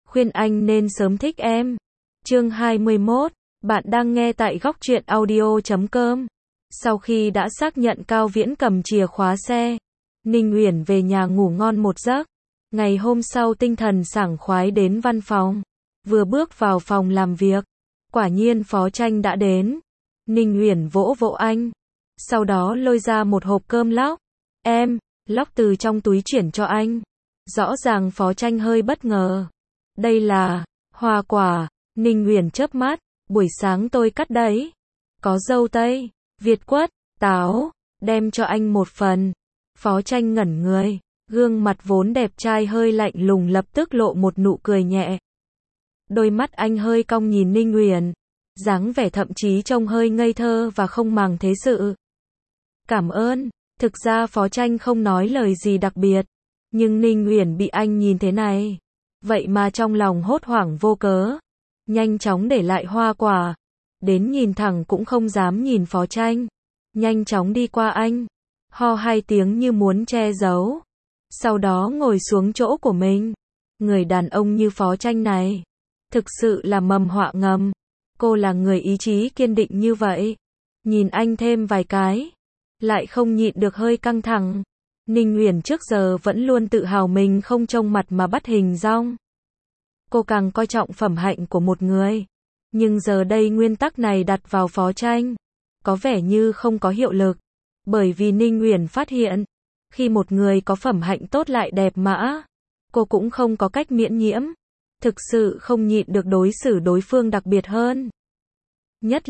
khuyên anh nên sớm thích em. Chương 21, bạn đang nghe tại góc truyện audio.com. Sau khi đã xác nhận Cao Viễn cầm chìa khóa xe, Ninh Uyển về nhà ngủ ngon một giấc. Ngày hôm sau tinh thần sảng khoái đến văn phòng. Vừa bước vào phòng làm việc, quả nhiên Phó Tranh đã đến. Ninh Uyển vỗ vỗ anh, sau đó lôi ra một hộp cơm lóc. Em, lóc từ trong túi chuyển cho anh. Rõ ràng Phó Tranh hơi bất ngờ. Đây là hoa quả. Ninh Uyển chớp mắt, buổi sáng tôi cắt đấy. Có dâu tây, việt quất, táo, đem cho anh một phần. Phó Tranh ngẩn người, gương mặt vốn đẹp trai hơi lạnh lùng lập tức lộ một nụ cười nhẹ. Đôi mắt anh hơi cong nhìn Ninh Uyển, dáng vẻ thậm chí trông hơi ngây thơ và không màng thế sự. Cảm ơn. Thực ra Phó Tranh không nói lời gì đặc biệt, nhưng Ninh Uyển bị anh nhìn thế này, vậy mà trong lòng hốt hoảng vô cớ, nhanh chóng để lại hoa quả, đến nhìn thẳng cũng không dám nhìn Phó Tranh, nhanh chóng đi qua anh, ho hai tiếng như muốn che giấu, sau đó ngồi xuống chỗ của mình. Người đàn ông như Phó Tranh này, thực sự là mầm họa ngầm. Cô là người ý chí kiên định như vậy, nhìn anh thêm vài cái, lại không nhịn được hơi căng thẳng. Ninh Uyển trước giờ vẫn luôn tự hào mình không trông mặt mà bắt hình dong. Cô càng coi trọng phẩm hạnh của một người, nhưng giờ đây nguyên tắc này đặt vào Phó Tranh, có vẻ như không có hiệu lực, bởi vì Ninh Uyển phát hiện, khi một người có phẩm hạnh tốt lại đẹp mã, cô cũng không có cách miễn nhiễm, thực sự không nhịn được đối xử đối phương đặc biệt hơn. Nhất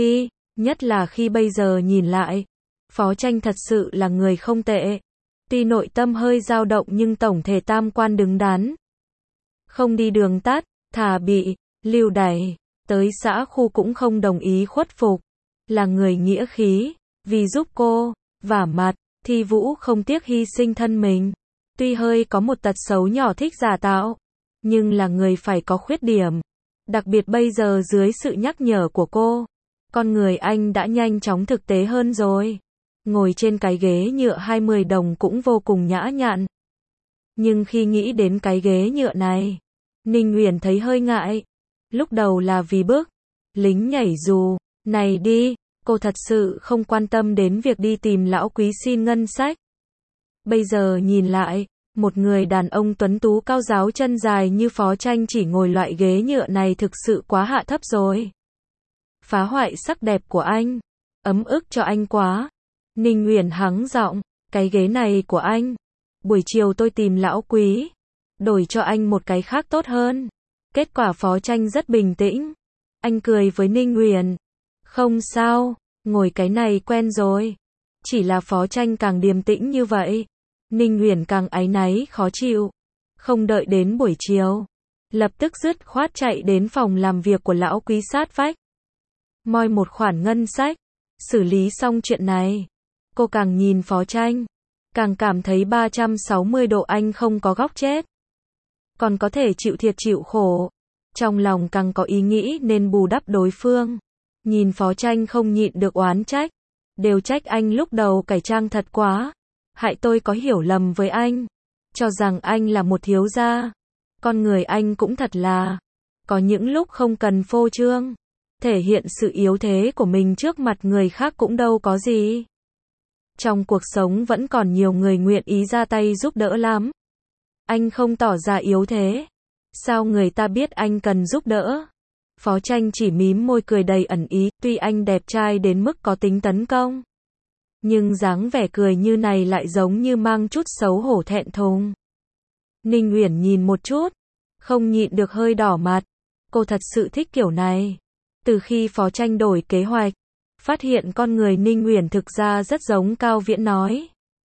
là khi bây giờ nhìn lại, Phó Tranh thật sự là người không tệ. Tuy nội tâm hơi dao động nhưng tổng thể tam quan đứng đắn. Không đi đường tắt, thà bị lưu đày, tới xã khu cũng không đồng ý khuất phục. Là người nghĩa khí, vì giúp cô, vả mặt, Thi Vũ không tiếc hy sinh thân mình. Tuy hơi có một tật xấu nhỏ thích giả tạo, nhưng là người phải có khuyết điểm. Đặc biệt bây giờ dưới sự nhắc nhở của cô, con người anh đã nhanh chóng thực tế hơn rồi. Ngồi trên cái ghế nhựa 20 đồng cũng vô cùng nhã nhặn. Nhưng khi nghĩ đến cái ghế nhựa này, Ninh Uyển thấy hơi ngại. Lúc đầu là vì bức lính nhảy dù này đi, cô thật sự không quan tâm đến việc đi tìm lão quý xin ngân sách. Bây giờ nhìn lại, một người đàn ông tuấn tú cao ráo chân dài như Phó Tranh chỉ ngồi loại ghế nhựa này thực sự quá hạ thấp rồi. Phá hoại sắc đẹp của anh, ấm ức cho anh quá. Ninh Uyển hắng giọng, cái ghế này của anh, buổi chiều tôi tìm lão quý, đổi cho anh một cái khác tốt hơn. Kết quả Phó Tranh rất bình tĩnh. Anh cười với Ninh Uyển, không sao, ngồi cái này quen rồi. Chỉ là Phó Tranh càng điềm tĩnh như vậy, Ninh Uyển càng áy náy khó chịu. Không đợi đến buổi chiều, lập tức dứt khoát chạy đến phòng làm việc của lão quý sát vách, moi một khoản ngân sách. Xử lý xong chuyện này, cô càng nhìn Phó Tranh, càng cảm thấy 360 độ anh không có góc chết, còn có thể chịu thiệt chịu khổ. Trong lòng càng có ý nghĩ nên bù đắp đối phương. Nhìn Phó Tranh không nhịn được oán trách, đều trách anh lúc đầu cải trang thật quá, hại tôi có hiểu lầm với anh, cho rằng anh là một thiếu gia. Con người anh cũng thật là, có những lúc không cần phô trương, thể hiện sự yếu thế của mình trước mặt người khác cũng đâu có gì. Trong cuộc sống vẫn còn nhiều người nguyện ý ra tay giúp đỡ lắm. Anh không tỏ ra yếu thế, sao người ta biết anh cần giúp đỡ? Phó Tranh chỉ mím môi cười đầy ẩn ý, tuy anh đẹp trai đến mức có tính tấn công, nhưng dáng vẻ cười như này lại giống như mang chút xấu hổ thẹn thùng. Ninh Uyển nhìn một chút, không nhịn được hơi đỏ mặt. Cô thật sự thích kiểu này. Từ khi Phó Tranh đổi kế hoạch, phát hiện con người Ninh Uyển thực ra rất giống Cao Viễn nói.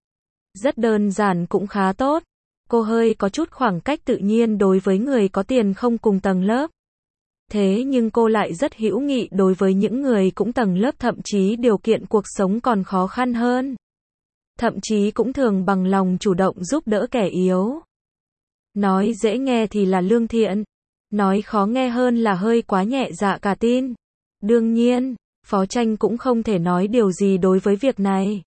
Rất đơn giản cũng khá tốt. Cô hơi có chút khoảng cách tự nhiên đối với người có tiền không cùng tầng lớp. Thế nhưng cô lại rất hữu nghị đối với những người cũng tầng lớp, thậm chí điều kiện cuộc sống còn khó khăn hơn. Thậm chí cũng thường bằng lòng chủ động giúp đỡ kẻ yếu. Nói dễ nghe thì là lương thiện, nói khó nghe hơn là hơi quá nhẹ dạ cả tin. Đương nhiên, Phó Tranh cũng không thể nói điều gì đối với việc này.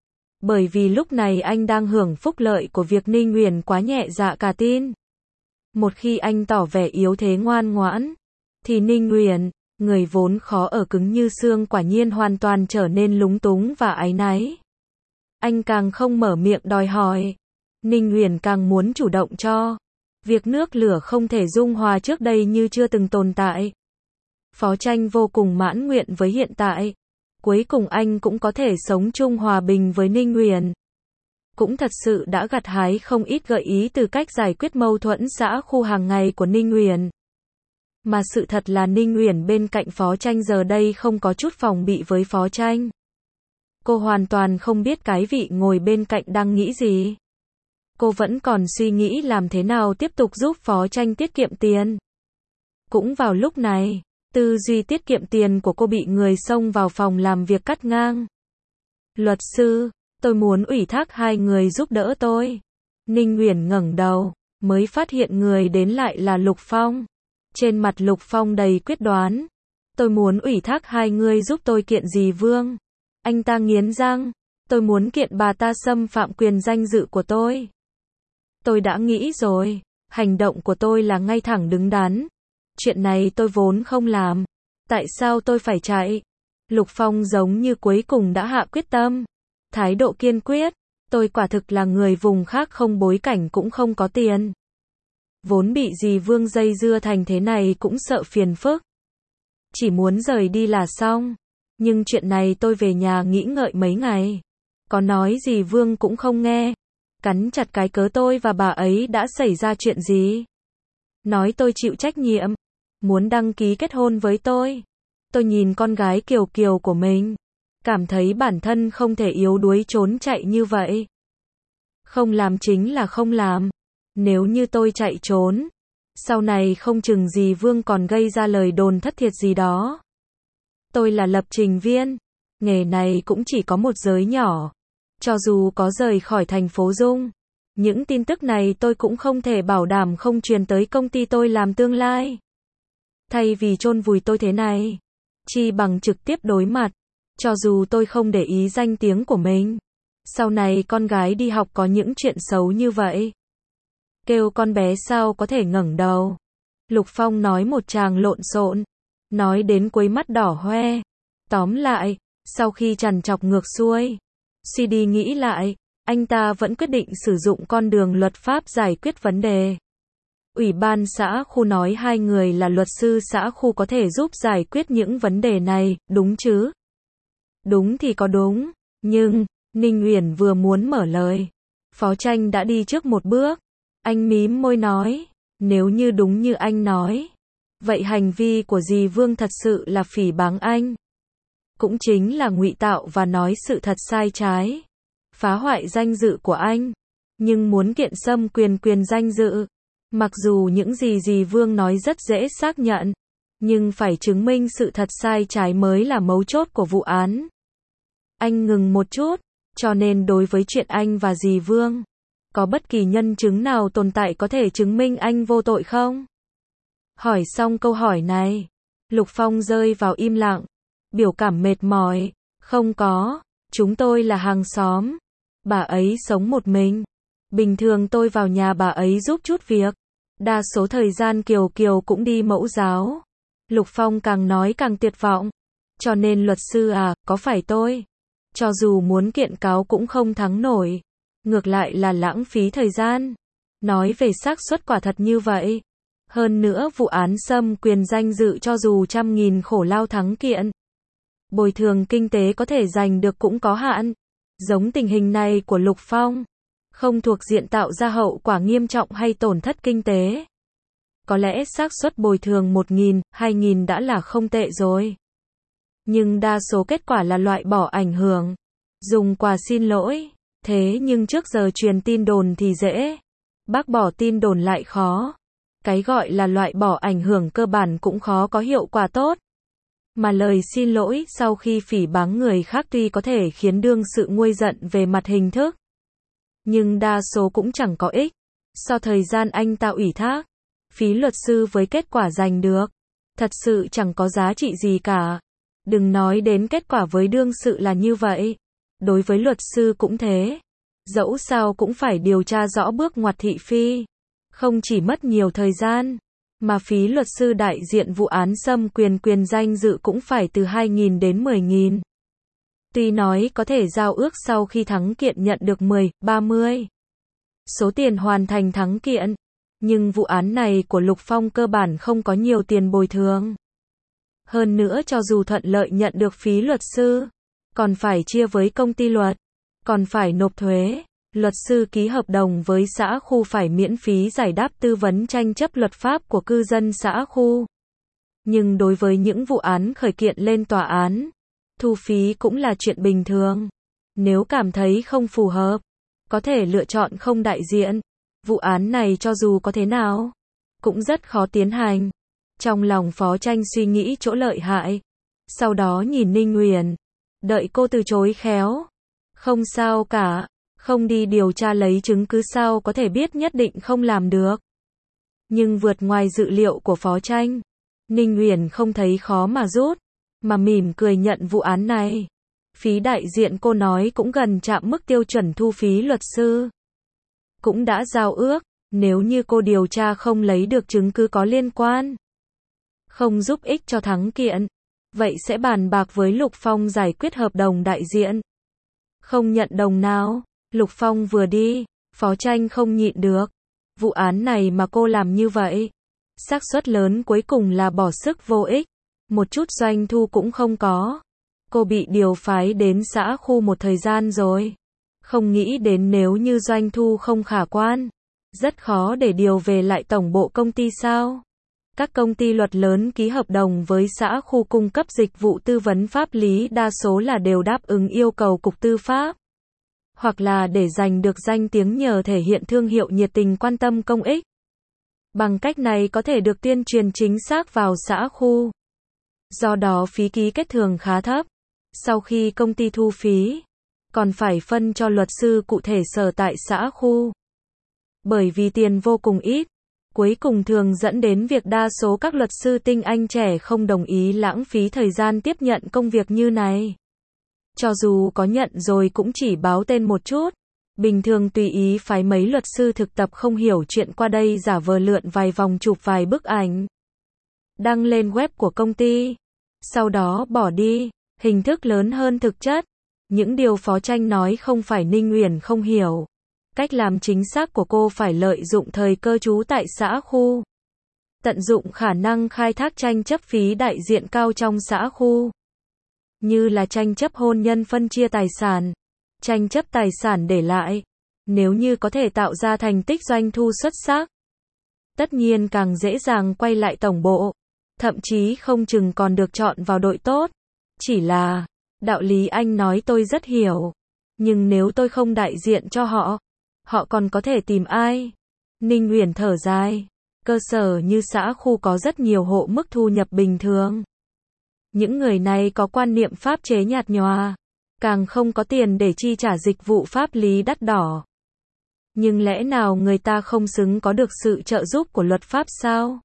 Bởi vì lúc này anh đang hưởng phúc lợi của việc Ninh Uyển quá nhẹ dạ cả tin. Một khi anh tỏ vẻ yếu thế ngoan ngoãn, thì Ninh Uyển, người vốn khó ở cứng như xương quả nhiên hoàn toàn trở nên lúng túng và áy náy. Anh càng không mở miệng đòi hỏi. Ninh Uyển càng muốn chủ động cho. Việc nước lửa không thể dung hòa trước đây như chưa từng tồn tại. Phó Tranh vô cùng mãn nguyện với hiện tại. Cuối cùng anh cũng có thể sống chung hòa bình với Ninh Uyển. Cũng thật sự đã gặt hái không ít gợi ý từ cách giải quyết mâu thuẫn xã khu hàng ngày của Ninh Uyển. Mà sự thật là Ninh Uyển bên cạnh Phó Tranh giờ đây không có chút phòng bị với Phó Tranh. Cô hoàn toàn không biết cái vị ngồi bên cạnh đang nghĩ gì. Cô vẫn còn suy nghĩ làm thế nào tiếp tục giúp Phó Tranh tiết kiệm tiền. Cũng vào lúc này, tư duy tiết kiệm tiền của cô bị người xông vào phòng làm việc cắt ngang. Luật sư, tôi muốn ủy thác hai người giúp đỡ tôi. Ninh Uyển ngẩng đầu, mới phát hiện người đến lại là Lục Phong. Trên mặt Lục Phong đầy quyết đoán. Tôi muốn ủy thác hai người giúp tôi kiện dì Vương. Anh ta nghiến răng. Tôi muốn kiện bà ta xâm phạm quyền danh dự của tôi. Tôi đã nghĩ rồi. Hành động của tôi là ngay thẳng đứng đắn. Chuyện này tôi vốn không làm. Tại sao tôi phải chạy? Lục Phong giống như cuối cùng đã hạ quyết tâm. Thái độ kiên quyết. Tôi quả thực là người vùng khác không bối cảnh cũng không có tiền. Vốn bị dì Vương dây dưa thành thế này cũng sợ phiền phức. Chỉ muốn rời đi là xong. Nhưng chuyện này tôi về nhà nghĩ ngợi mấy ngày. Có nói dì Vương cũng không nghe. Cắn chặt cái cớ tôi và bà ấy đã xảy ra chuyện gì. Nói tôi chịu trách nhiệm. Muốn đăng ký kết hôn với tôi. Tôi nhìn con gái Kiều Kiều của mình. Cảm thấy bản thân không thể yếu đuối trốn chạy như vậy. Không làm chính là không làm. Nếu như tôi chạy trốn, sau này không chừng dì Vương còn gây ra lời đồn thất thiệt gì đó. Tôi là lập trình viên. Nghề này cũng chỉ có một giới nhỏ. Cho dù có rời khỏi thành phố Dung, những tin tức này tôi cũng không thể bảo đảm không truyền tới công ty tôi làm tương lai. Thay vì chôn vùi tôi thế này, chi bằng trực tiếp đối mặt. Cho dù tôi không để ý danh tiếng của mình, sau này con gái đi học có những chuyện xấu như vậy, kêu con bé sao có thể ngẩng đầu. Lục Phong nói một tràng lộn xộn, nói đến cuối mắt đỏ hoe. Tóm lại, sau khi trằn trọc ngược xuôi, suy đi nghĩ lại, anh ta vẫn quyết định sử dụng con đường luật pháp giải quyết vấn đề. Ủy ban xã khu nói hai người là luật sư xã khu có thể giúp giải quyết những vấn đề này, đúng chứ? Đúng thì có đúng, nhưng, Ninh Uyển vừa muốn mở lời. Phó Tranh đã đi trước một bước. Anh mím môi nói, nếu như đúng như anh nói, vậy hành vi của dì Vương thật sự là phỉ báng anh. Cũng chính là ngụy tạo và nói sự thật sai trái. Phá hoại danh dự của anh. Nhưng muốn kiện xâm quyền danh dự. Mặc dù những gì dì Vương nói rất dễ xác nhận, nhưng phải chứng minh sự thật sai trái mới là mấu chốt của vụ án. Anh ngừng một chút, cho nên đối với chuyện anh và dì Vương, có bất kỳ nhân chứng nào tồn tại có thể chứng minh anh vô tội không? Hỏi xong câu hỏi này, Lục Phong rơi vào im lặng, biểu cảm mệt mỏi. Không có, chúng tôi là hàng xóm. Bà ấy sống một mình. Bình thường tôi vào nhà bà ấy giúp chút việc. Đa số thời gian Kiều Kiều cũng đi mẫu giáo. Lục Phong càng nói càng tuyệt vọng. Cho nên luật sư à, có phải tôi? Cho dù muốn kiện cáo cũng không thắng nổi. Ngược lại là lãng phí thời gian. Nói về xác suất quả thật như vậy. Hơn nữa vụ án xâm quyền danh dự cho dù trăm nghìn khổ lao thắng kiện, bồi thường kinh tế có thể giành được cũng có hạn. Giống tình hình này của Lục Phong, không thuộc diện tạo ra hậu quả nghiêm trọng hay tổn thất kinh tế. Có lẽ xác suất bồi thường 1.000, 2.000 đã là không tệ rồi. Nhưng đa số kết quả là loại bỏ ảnh hưởng. Dùng quà xin lỗi. Thế nhưng trước giờ truyền tin đồn thì dễ. Bác bỏ tin đồn lại khó. Cái gọi là loại bỏ ảnh hưởng cơ bản cũng khó có hiệu quả tốt. Mà lời xin lỗi sau khi phỉ báng người khác tuy có thể khiến đương sự nguôi giận về mặt hình thức, nhưng đa số cũng chẳng có ích. So thời gian anh ta ủy thác, phí luật sư với kết quả giành được, thật sự chẳng có giá trị gì cả. Đừng nói đến kết quả với đương sự là như vậy. Đối với luật sư cũng thế. Dẫu sao cũng phải điều tra rõ bước ngoặt thị phi. Không chỉ mất nhiều thời gian, mà phí luật sư đại diện vụ án xâm quyền danh dự cũng phải từ 2.000 đến 10.000. Tuy nói có thể giao ước sau khi thắng kiện nhận được 10, 30 số tiền hoàn thành thắng kiện, nhưng vụ án này của Lục Phong cơ bản không có nhiều tiền bồi thường. Hơn nữa cho dù thuận lợi nhận được phí luật sư, còn phải chia với công ty luật, còn phải nộp thuế. Luật sư ký hợp đồng với xã khu phải miễn phí giải đáp tư vấn tranh chấp luật pháp của cư dân xã khu. Nhưng đối với những vụ án khởi kiện lên tòa án, thu phí cũng là chuyện bình thường. Nếu cảm thấy không phù hợp, có thể lựa chọn không đại diện. Vụ án này cho dù có thế nào, cũng rất khó tiến hành. Trong lòng Phó Tranh suy nghĩ chỗ lợi hại. Sau đó nhìn Ninh Uyển, đợi cô từ chối khéo. Không sao cả, không đi điều tra lấy chứng cứ sao có thể biết nhất định không làm được. Nhưng vượt ngoài dự liệu của Phó Tranh, Ninh Uyển không thấy khó mà rút, mà mỉm cười nhận vụ án này. Phí đại diện cô nói cũng gần chạm mức tiêu chuẩn thu phí luật sư. Cũng đã giao ước, nếu như cô điều tra không lấy được chứng cứ có liên quan, không giúp ích cho thắng kiện, vậy sẽ bàn bạc với Lục Phong giải quyết hợp đồng đại diện. Không nhận đồng nào, Lục Phong vừa đi, Phó Tranh không nhịn được. Vụ án này mà cô làm như vậy, xác suất lớn cuối cùng là bỏ sức vô ích, một chút doanh thu cũng không có. Cô bị điều phái đến xã khu một thời gian rồi, không nghĩ đến nếu như doanh thu không khả quan, rất khó để điều về lại tổng bộ công ty sao. Các công ty luật lớn ký hợp đồng với xã khu cung cấp dịch vụ tư vấn pháp lý đa số là đều đáp ứng yêu cầu Cục Tư pháp, hoặc là để giành được danh tiếng nhờ thể hiện thương hiệu nhiệt tình quan tâm công ích. Bằng cách này có thể được tuyên truyền chính xác vào xã khu. Do đó phí ký kết thường khá thấp. Sau khi công ty thu phí, còn phải phân cho luật sư cụ thể sở tại xã khu. Bởi vì tiền vô cùng ít, cuối cùng thường dẫn đến việc đa số các luật sư tinh anh trẻ không đồng ý lãng phí thời gian tiếp nhận công việc như này. Cho dù có nhận rồi cũng chỉ báo tên một chút. Bình thường tùy ý phái mấy luật sư thực tập không hiểu chuyện qua đây giả vờ lượn vài vòng chụp vài bức ảnh, đăng lên web của công ty, sau đó bỏ đi, hình thức lớn hơn thực chất. Những điều Phó Tranh nói không phải Ninh Uyển không hiểu. Cách làm chính xác của cô phải lợi dụng thời cơ trú tại xã khu, tận dụng khả năng khai thác tranh chấp phí đại diện cao trong xã khu, như là tranh chấp hôn nhân phân chia tài sản, tranh chấp tài sản để lại. Nếu như có thể tạo ra thành tích doanh thu xuất sắc, tất nhiên càng dễ dàng quay lại tổng bộ, thậm chí không chừng còn được chọn vào đội tốt. Chỉ là, đạo lý anh nói tôi rất hiểu, nhưng nếu tôi không đại diện cho họ, họ còn có thể tìm ai? Ninh Uyển thở dài, cơ sở như xã khu có rất nhiều hộ mức thu nhập bình thường. Những người này có quan niệm pháp chế nhạt nhòa, càng không có tiền để chi trả dịch vụ pháp lý đắt đỏ. Nhưng lẽ nào người ta không xứng có được sự trợ giúp của luật pháp sao?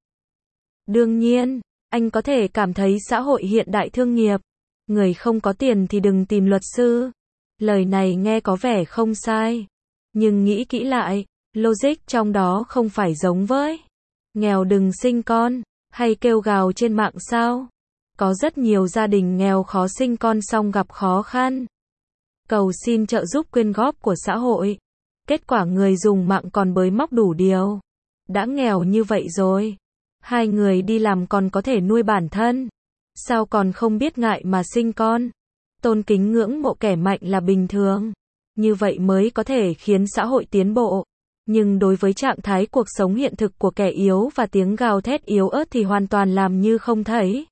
Đương nhiên, anh có thể cảm thấy xã hội hiện đại thương nghiệp, người không có tiền thì đừng tìm luật sư. Lời này nghe có vẻ không sai, nhưng nghĩ kỹ lại, logic trong đó không phải giống với nghèo đừng sinh con, hay kêu gào trên mạng sao? Có rất nhiều gia đình nghèo khó sinh con xong gặp khó khăn, cầu xin trợ giúp quyên góp của xã hội. Kết quả người dùng mạng còn bới móc đủ điều. Đã nghèo như vậy rồi, hai người đi làm còn có thể nuôi bản thân, sao còn không biết ngại mà sinh con? Tôn kính ngưỡng mộ kẻ mạnh là bình thường. Như vậy mới có thể khiến xã hội tiến bộ. Nhưng đối với trạng thái cuộc sống hiện thực của kẻ yếu và tiếng gào thét yếu ớt thì hoàn toàn làm như không thấy.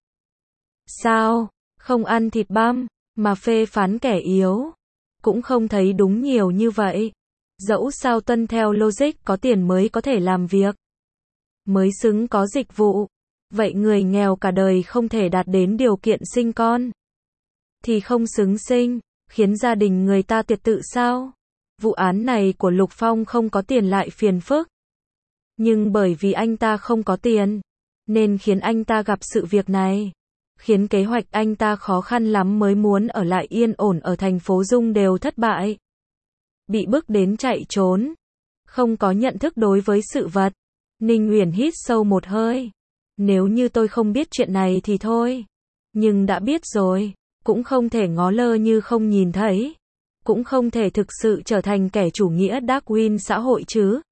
Sao? Không ăn thịt băm, mà phê phán kẻ yếu. Cũng không thấy đúng nhiều như vậy. Dẫu sao tuân theo logic có tiền mới có thể làm việc, mới xứng có dịch vụ. Vậy người nghèo cả đời không thể đạt đến điều kiện sinh con, thì không xứng sinh, khiến gia đình người ta tuyệt tự sao? Vụ án này của Lục Phong không có tiền lại phiền phức. Nhưng bởi vì anh ta không có tiền, nên khiến anh ta gặp sự việc này. Khiến kế hoạch anh ta khó khăn lắm mới muốn ở lại yên ổn ở thành phố Dung đều thất bại. Bị bức đến chạy trốn. Không có nhận thức đối với sự vật. Ninh Uyển hít sâu một hơi. Nếu như tôi không biết chuyện này thì thôi. Nhưng đã biết rồi, cũng không thể ngó lơ như không nhìn thấy. Cũng không thể thực sự trở thành kẻ chủ nghĩa Darwin xã hội chứ.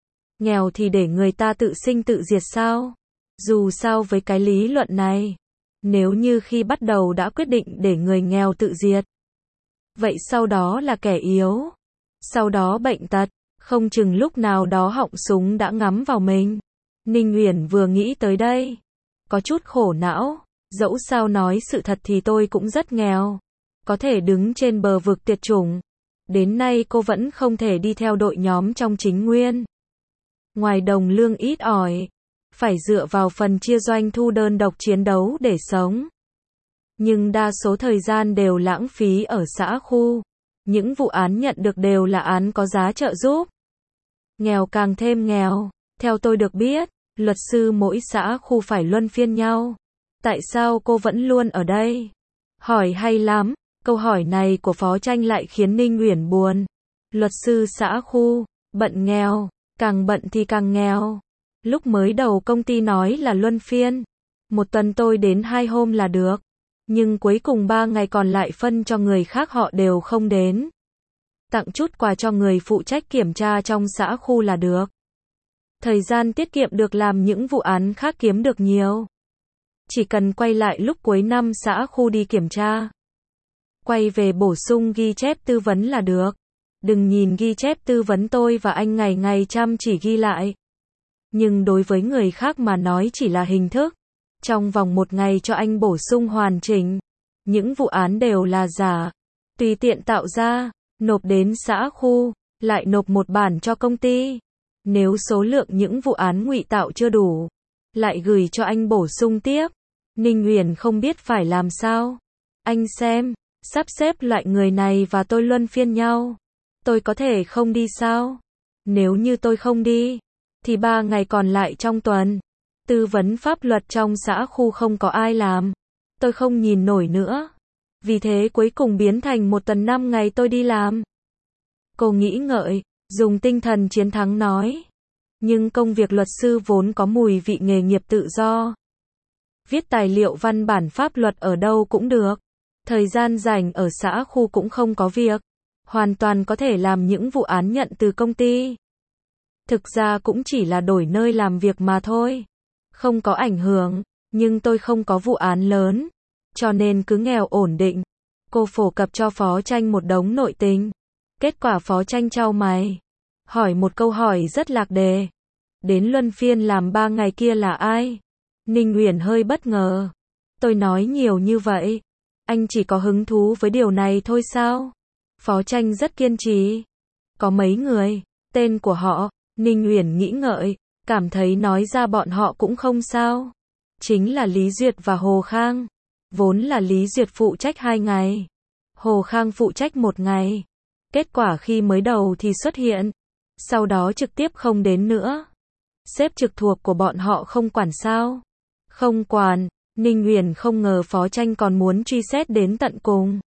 Nghèo thì để người ta tự sinh tự diệt sao? Dù sao với cái lý luận này, nếu như khi bắt đầu đã quyết định để người nghèo tự diệt, vậy sau đó là kẻ yếu, sau đó bệnh tật, không chừng lúc nào đó họng súng đã ngắm vào mình. Ninh Uyển vừa nghĩ tới đây, có chút khổ não, dẫu sao nói sự thật thì tôi cũng rất nghèo, có thể đứng trên bờ vực tuyệt chủng. Đến nay cô vẫn không thể đi theo đội nhóm trong chính nguyên. Ngoài đồng lương ít ỏi, phải dựa vào phần chia doanh thu đơn độc chiến đấu để sống. Nhưng đa số thời gian đều lãng phí ở xã khu. Những vụ án nhận được đều là án có giá trợ giúp. Nghèo càng thêm nghèo. Theo tôi được biết, luật sư mỗi xã khu phải luân phiên nhau. Tại sao cô vẫn luôn ở đây? Hỏi hay lắm. Câu hỏi này của Phó Tranh lại khiến Ninh Uyển buồn. Luật sư xã khu, bận nghèo, càng bận thì càng nghèo. Lúc mới đầu công ty nói là luân phiên. Một tuần tôi đến 2 hôm là được. Nhưng cuối cùng 3 ngày còn lại phân cho người khác họ đều không đến. Tặng chút quà cho người phụ trách kiểm tra trong xã khu là được. Thời gian tiết kiệm được làm những vụ án khác kiếm được nhiều. Chỉ cần quay lại lúc cuối năm xã khu đi kiểm tra. Quay về bổ sung ghi chép tư vấn là được. Đừng nhìn ghi chép tư vấn tôi và anh ngày ngày chăm chỉ ghi lại. Nhưng đối với người khác mà nói chỉ là hình thức. Trong vòng 1 ngày cho anh bổ sung hoàn chỉnh. Những vụ án đều là giả. Tùy tiện tạo ra, nộp đến xã khu, lại nộp một bản cho công ty. Nếu số lượng những vụ án ngụy tạo chưa đủ, lại gửi cho anh bổ sung tiếp. Ninh Uyển không biết phải làm sao. Anh xem, sắp xếp loại người này và tôi luân phiên nhau. Tôi có thể không đi sao? Nếu như tôi không đi, thì 3 ngày còn lại trong tuần, tư vấn pháp luật trong xã khu không có ai làm. Tôi không nhìn nổi nữa. Vì thế cuối cùng biến thành 1 tuần 5 ngày tôi đi làm. Cô nghĩ ngợi, dùng tinh thần chiến thắng nói. Nhưng công việc luật sư vốn có mùi vị nghề nghiệp tự do. Viết tài liệu văn bản pháp luật ở đâu cũng được. Thời gian rảnh ở xã khu cũng không có việc. Hoàn toàn có thể làm những vụ án nhận từ công ty. Thực ra cũng chỉ là đổi nơi làm việc mà thôi. Không có ảnh hưởng, nhưng tôi không có vụ án lớn. Cho nên cứ nghèo ổn định. Cô phổ cập cho Phó Tranh một đống nội tình. Kết quả Phó Tranh chau mày. Hỏi một câu hỏi rất lạc đề. Đến luân phiên làm 3 ngày kia là ai? Ninh Uyển hơi bất ngờ. Tôi nói nhiều như vậy. Anh chỉ có hứng thú với điều này thôi sao? Phó Tranh rất kiên trì. Có mấy người, tên của họ, Ninh Uyển nghĩ ngợi, cảm thấy nói ra bọn họ cũng không sao. Chính là Lý Duyệt và Hồ Khang. Vốn là Lý Duyệt phụ trách 2 ngày. Hồ Khang phụ trách 1 ngày. Kết quả khi mới đầu thì xuất hiện. Sau đó trực tiếp không đến nữa. Sếp trực thuộc của bọn họ không quản sao? Không quản. Ninh Uyển không ngờ Phó Tranh còn muốn truy xét đến tận cùng.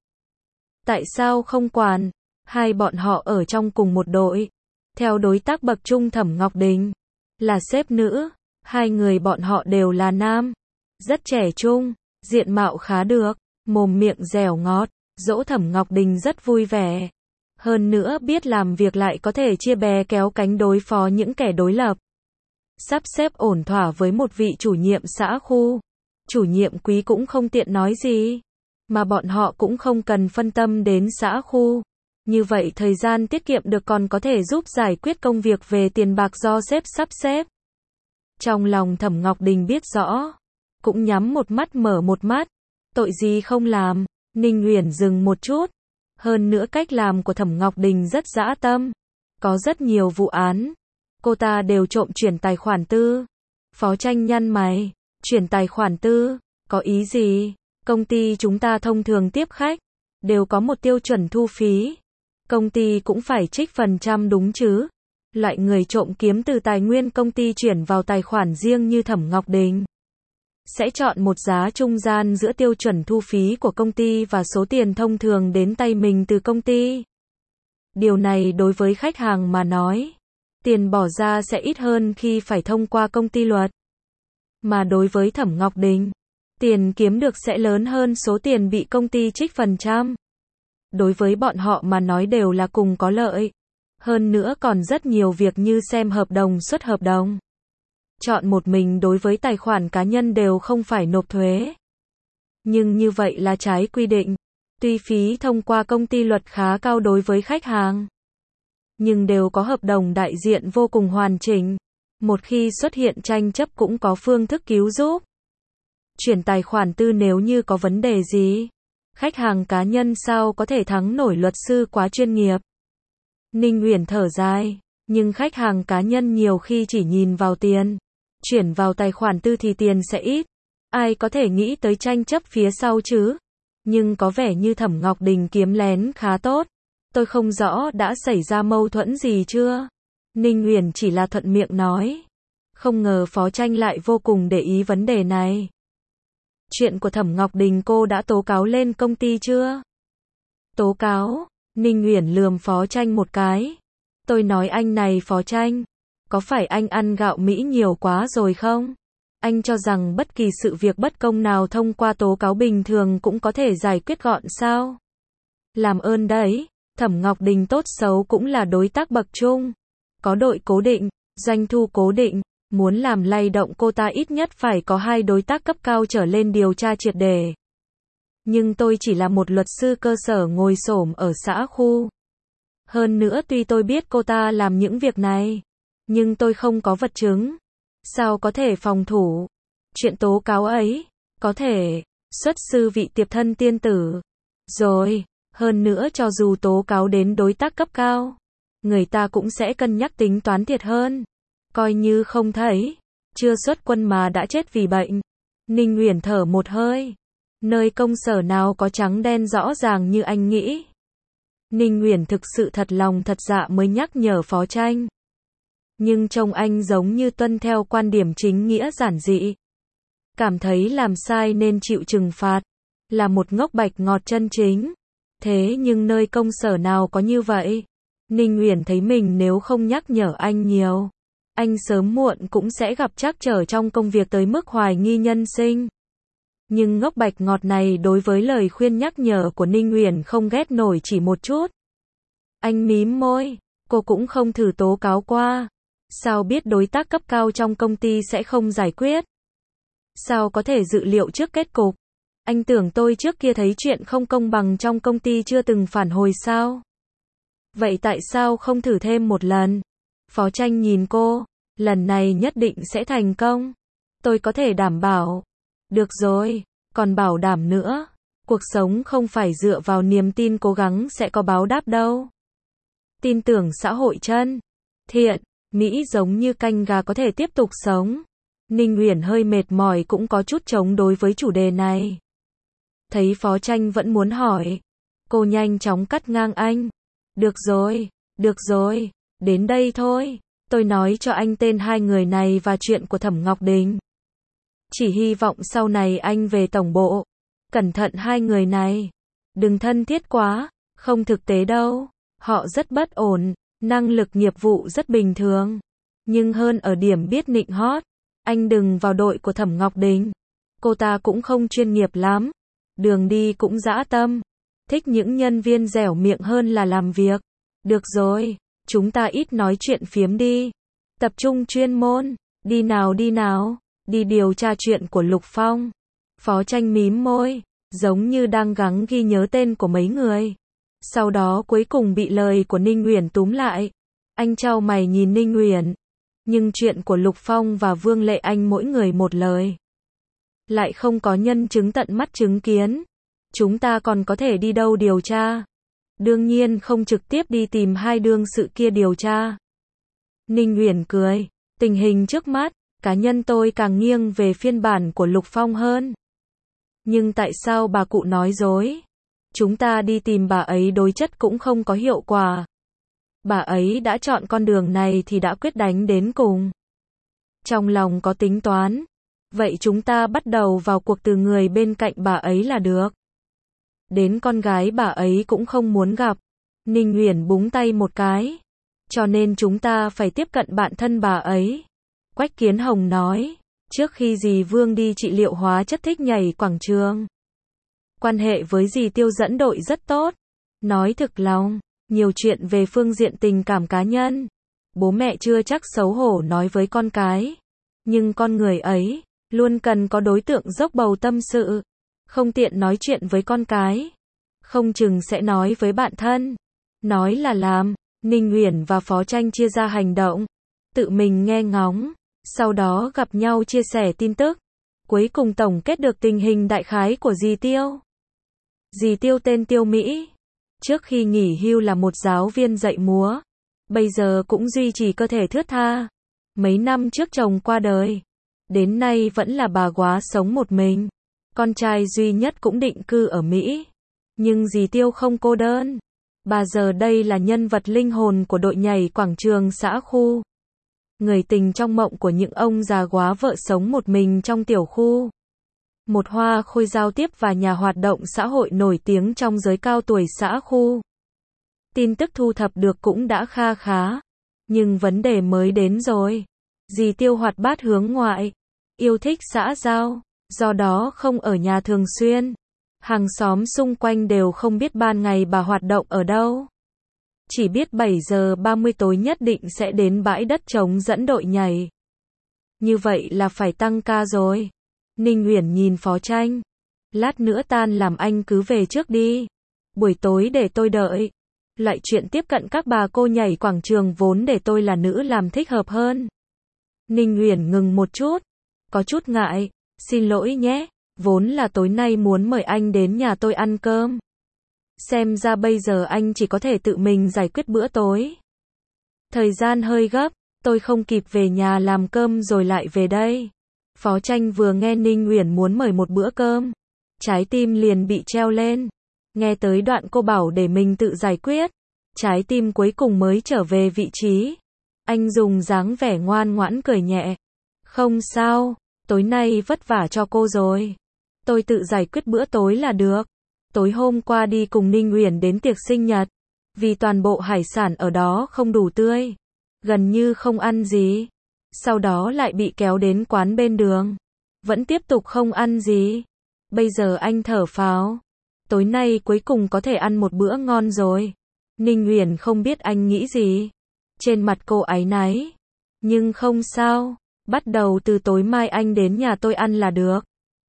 Tại sao không quản? Hai bọn họ ở trong cùng một đội. Theo đối tác bậc trung Thẩm Ngọc Đình. Là sếp nữ. 2 người bọn họ đều là nam. Rất trẻ trung. Diện mạo khá được. Mồm miệng dẻo ngọt. Dỗ Thẩm Ngọc Đình rất vui vẻ. Hơn nữa biết làm việc lại có thể chia bè kéo cánh đối phó những kẻ đối lập. Sắp xếp ổn thỏa với một vị chủ nhiệm xã khu. Chủ nhiệm Quý cũng không tiện nói gì. Mà bọn họ cũng không cần phân tâm đến xã khu. Như vậy thời gian tiết kiệm được còn có thể giúp giải quyết công việc về tiền bạc do sếp sắp xếp. Trong lòng Thẩm Ngọc Đình biết rõ. Cũng nhắm một mắt mở một mắt. Tội gì không làm. Ninh Uyển dừng một chút. Hơn nữa cách làm của Thẩm Ngọc Đình rất dã tâm. Có rất nhiều vụ án. Cô ta đều trộm chuyển tài khoản tư. Phó Tranh nhăn mày. Chuyển tài khoản tư. Có ý gì? Công ty chúng ta thông thường tiếp khách. Đều có một tiêu chuẩn thu phí. Công ty cũng phải trích phần trăm đúng chứ. Loại người trộm kiếm từ tài nguyên công ty chuyển vào tài khoản riêng như Thẩm Ngọc Đình. Sẽ chọn một giá trung gian giữa tiêu chuẩn thu phí của công ty và số tiền thông thường đến tay mình từ công ty. Điều này đối với khách hàng mà nói, tiền bỏ ra sẽ ít hơn khi phải thông qua công ty luật. Mà đối với Thẩm Ngọc Đình, tiền kiếm được sẽ lớn hơn số tiền bị công ty trích phần trăm. Đối với bọn họ mà nói đều là cùng có lợi. Hơn nữa còn rất nhiều việc như xem hợp đồng xuất hợp đồng. Chọn một mình đối với tài khoản cá nhân đều không phải nộp thuế. Nhưng như vậy là trái quy định. Tuy phí thông qua công ty luật khá cao đối với khách hàng, nhưng đều có hợp đồng đại diện vô cùng hoàn chỉnh. Một khi xuất hiện tranh chấp cũng có phương thức cứu giúp. Chuyển tài khoản tư nếu như có vấn đề gì. Khách hàng cá nhân sao có thể thắng nổi luật sư quá chuyên nghiệp. Ninh Uyển thở dài, nhưng khách hàng cá nhân nhiều khi chỉ nhìn vào tiền. Chuyển vào tài khoản tư thì tiền sẽ ít. Ai có thể nghĩ tới tranh chấp phía sau chứ? Nhưng có vẻ như Thẩm Ngọc Đình kiếm lén khá tốt. Tôi không rõ đã xảy ra mâu thuẫn gì chưa? Ninh Uyển chỉ là thuận miệng nói. Không ngờ Phó Tranh lại vô cùng để ý vấn đề này. Chuyện của Thẩm Ngọc Đình cô đã tố cáo lên công ty chưa? Tố cáo? Ninh Uyển lườm Phó Tranh một cái. Tôi nói anh này Phó Tranh, có phải anh ăn gạo Mỹ nhiều quá rồi không? Anh cho rằng bất kỳ sự việc bất công nào thông qua tố cáo bình thường cũng có thể giải quyết gọn sao? Làm ơn đấy, Thẩm Ngọc Đình tốt xấu cũng là đối tác bậc trung. Có đội cố định, doanh thu cố định, muốn làm lay động cô ta ít nhất phải có 2 đối tác cấp cao trở lên điều tra triệt để. Nhưng tôi chỉ là một luật sư cơ sở ngồi xổm ở xã khu. Hơn nữa tuy tôi biết cô ta làm những việc này, nhưng tôi không có vật chứng. Sao có thể phòng thủ? Chuyện tố cáo ấy, có thể xuất sư vị tiệp thân tiên tử. Rồi, hơn nữa cho dù tố cáo đến đối tác cấp cao, người ta cũng sẽ cân nhắc tính toán thiệt hơn. Coi như không thấy, chưa xuất quân mà đã chết vì bệnh. Ninh Uyển thở một hơi. Nơi công sở nào có trắng đen rõ ràng như anh nghĩ. Ninh Uyển thực sự thật lòng thật dạ mới nhắc nhở Phó Tranh. Nhưng trông anh giống như tuân theo quan điểm chính nghĩa giản dị. Cảm thấy làm sai nên chịu trừng phạt. Là một ngốc bạch ngọt chân chính. Thế nhưng nơi công sở nào có như vậy? Ninh Uyển thấy mình nếu không nhắc nhở anh nhiều, anh sớm muộn cũng sẽ gặp trắc trở trong công việc tới mức hoài nghi nhân sinh. Nhưng ngốc bạch ngọt này đối với lời khuyên nhắc nhở của Ninh Uyển không ghét nổi chỉ một chút. Anh mím môi, cô cũng không thử tố cáo qua. Sao biết đối tác cấp cao trong công ty sẽ không giải quyết? Sao có thể dự liệu trước kết cục? Anh tưởng tôi trước kia thấy chuyện không công bằng trong công ty chưa từng phản hồi sao? Vậy tại sao không thử thêm một lần? Phó Tranh nhìn cô, lần này nhất định sẽ thành công. Tôi có thể đảm bảo. Được rồi, còn bảo đảm nữa. Cuộc sống không phải dựa vào niềm tin cố gắng sẽ có báo đáp đâu. Tin tưởng xã hội chân thiện, Mỹ giống như canh gà có thể tiếp tục sống. Ninh Uyển hơi mệt mỏi cũng có chút chống đối với chủ đề này. Thấy Phó Tranh vẫn muốn hỏi, cô nhanh chóng cắt ngang anh. Được rồi, đến đây thôi. Tôi nói cho anh tên 2 người này và chuyện của Thẩm Ngọc Đình. Chỉ hy vọng sau này anh về tổng bộ, cẩn thận 2 người này. Đừng thân thiết quá, không thực tế đâu. Họ rất bất ổn, năng lực nghiệp vụ rất bình thường. Nhưng hơn ở điểm biết nịnh hót. Anh đừng vào đội của Thẩm Ngọc Đình. Cô ta cũng không chuyên nghiệp lắm. Đường đi cũng dã tâm. Thích những nhân viên dẻo miệng hơn là làm việc. Được rồi, chúng ta ít nói chuyện phiếm đi. Tập trung chuyên môn. Đi nào. Đi điều tra chuyện của Lục Phong. Phó Tranh mím môi, giống như đang gắng ghi nhớ tên của mấy người. Sau đó cuối cùng bị lời của Ninh Uyển túm lại. Anh chau mày nhìn Ninh Uyển. Nhưng chuyện của Lục Phong và Vương Lệ Anh mỗi người một lời. Lại không có nhân chứng tận mắt chứng kiến. Chúng ta còn có thể đi đâu điều tra? Đương nhiên không trực tiếp đi tìm 2 đương sự kia điều tra. Ninh Uyển cười. Tình hình trước mắt, cá nhân tôi càng nghiêng về phiên bản của Lục Phong hơn. Nhưng tại sao bà cụ nói dối? Chúng ta đi tìm bà ấy đối chất cũng không có hiệu quả. Bà ấy đã chọn con đường này thì đã quyết đánh đến cùng. Trong lòng có tính toán. Vậy chúng ta bắt đầu vào cuộc từ người bên cạnh bà ấy là được. Đến con gái bà ấy cũng không muốn gặp. Ninh Uyển búng tay một cái. cho nên chúng ta phải tiếp cận bạn thân bà ấy. Quách Kiến Hồng nói, trước khi dì Vương đi trị liệu hóa chất thích nhảy quảng trường. Quan hệ với dì Tiêu dẫn đội rất tốt. Nói thực lòng, nhiều chuyện về phương diện tình cảm cá nhân. Bố mẹ chưa chắc xấu hổ nói với con cái. Nhưng con người ấy, luôn cần có đối tượng dốc bầu tâm sự. Không tiện nói chuyện với con cái. Không chừng sẽ nói với bạn thân. Nói là làm. Ninh Uyển và Phó Tranh chia ra hành động. Tự mình nghe ngóng. Sau đó gặp nhau chia sẻ tin tức. Cuối cùng tổng kết được tình hình đại khái của dì Tiêu. Dì Tiêu tên Tiêu Mỹ. Trước khi nghỉ hưu là một giáo viên dạy múa. Bây giờ cũng duy trì cơ thể thướt tha. Mấy năm trước chồng qua đời. Đến nay vẫn là bà góa sống một mình. Con trai duy nhất cũng định cư ở Mỹ. Nhưng dì Tiêu không cô đơn. Bà giờ đây là nhân vật linh hồn của đội nhảy quảng trường xã khu. Người tình trong mộng của những ông già góa vợ sống một mình trong tiểu khu. Một hoa khôi giao tiếp và nhà hoạt động xã hội nổi tiếng trong giới cao tuổi xã khu. Tin tức thu thập được cũng đã kha khá. Nhưng vấn đề mới đến rồi. Dì Tiêu hoạt bát hướng ngoại. Yêu thích xã giao. Do đó không ở nhà thường xuyên. Hàng xóm xung quanh đều không biết ban ngày bà hoạt động ở đâu. Chỉ biết 7 giờ 30 tối nhất định sẽ đến bãi đất trống dẫn đội nhảy. Như vậy là phải tăng ca rồi. Ninh Uyển nhìn Phó Tranh. Lát nữa tan làm anh cứ về trước đi. Buổi tối để tôi đợi. Loại chuyện tiếp cận các bà cô nhảy quảng trường vốn để tôi là nữ làm thích hợp hơn. Ninh Uyển ngừng một chút. Có chút ngại. Xin lỗi nhé. Vốn là tối nay muốn mời anh đến nhà tôi ăn cơm. Xem ra bây giờ anh chỉ có thể tự mình giải quyết bữa tối. Thời gian hơi gấp. Tôi không kịp về nhà làm cơm rồi lại về đây. Phó Tranh vừa nghe Ninh Uyển muốn mời một bữa cơm. Trái tim liền bị treo lên. Nghe tới đoạn cô bảo để mình tự giải quyết. Trái tim cuối cùng mới trở về vị trí. Anh dùng dáng vẻ ngoan ngoãn cười nhẹ. Không sao, tối nay vất vả cho cô rồi. Tôi tự giải quyết bữa tối là được. Tối hôm qua đi cùng Ninh Uyển đến tiệc sinh nhật. Vì toàn bộ hải sản ở đó không đủ tươi. Gần như không ăn gì. Sau đó lại bị kéo đến quán bên đường. Vẫn tiếp tục không ăn gì. Bây giờ anh thở phào. Tối nay cuối cùng có thể ăn một bữa ngon rồi. Ninh Uyển không biết anh nghĩ gì. Trên mặt cô áy náy. Nhưng không sao. Bắt đầu từ tối mai anh đến nhà tôi ăn là được.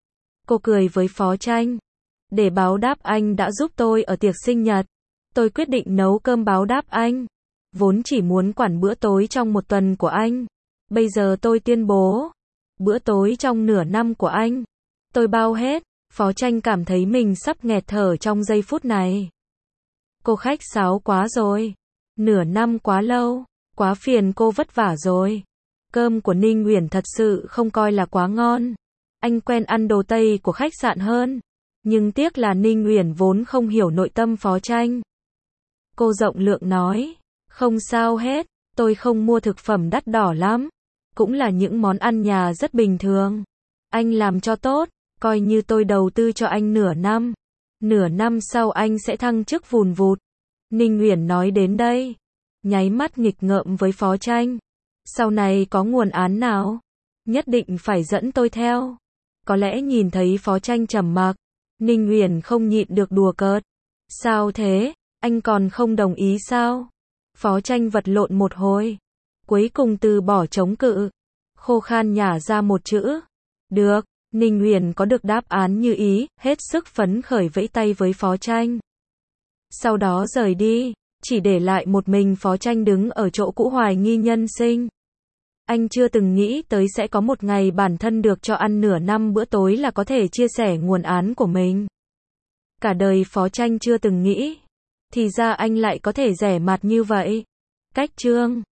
Cô cười với Phó Tranh. Để báo đáp anh đã giúp tôi ở tiệc sinh nhật. Tôi quyết định nấu cơm báo đáp anh. Vốn chỉ muốn quản bữa tối trong một tuần của anh. Bây giờ tôi tuyên bố. Bữa tối trong nửa năm của anh. Tôi bao hết. Phó Tranh cảm thấy mình sắp nghẹt thở trong giây phút này. Cô khách sáo quá rồi. Nửa năm quá lâu. Quá phiền cô vất vả rồi. Cơm của Ninh Uyển thật sự không coi là quá ngon. Anh quen ăn đồ Tây của khách sạn hơn. Nhưng tiếc là Ninh Uyển vốn không hiểu nội tâm Phó Tranh. Cô rộng lượng nói. Không sao hết. Tôi không mua thực phẩm đắt đỏ lắm. Cũng là những món ăn nhà rất bình thường. Anh làm cho tốt. Coi như tôi đầu tư cho anh nửa năm. Nửa năm sau anh sẽ thăng chức vùn vụt. Ninh Uyển nói đến đây. Nháy mắt nghịch ngợm với Phó Tranh. Sau này có nguồn án nào? Nhất định phải dẫn tôi theo. Có lẽ nhìn thấy Phó Tranh trầm mặc. Ninh Uyển không nhịn được đùa cợt. Sao thế? Anh còn không đồng ý sao? Phó Tranh vật lộn một hồi. Cuối cùng từ bỏ chống cự. Khô khan nhả ra một chữ. Được. Ninh Uyển có được đáp án như ý, hết sức phấn khởi vẫy tay với Phó Tranh. Sau đó rời đi, chỉ để lại một mình Phó Tranh đứng ở chỗ cũ hoài nghi nhân sinh. Anh chưa từng nghĩ tới sẽ có một ngày bản thân được cho ăn nửa năm bữa tối là có thể chia sẻ nguồn án của mình. Cả đời Phó Tranh chưa từng nghĩ. Thì ra anh lại có thể rẻ mạt như vậy. Cách chương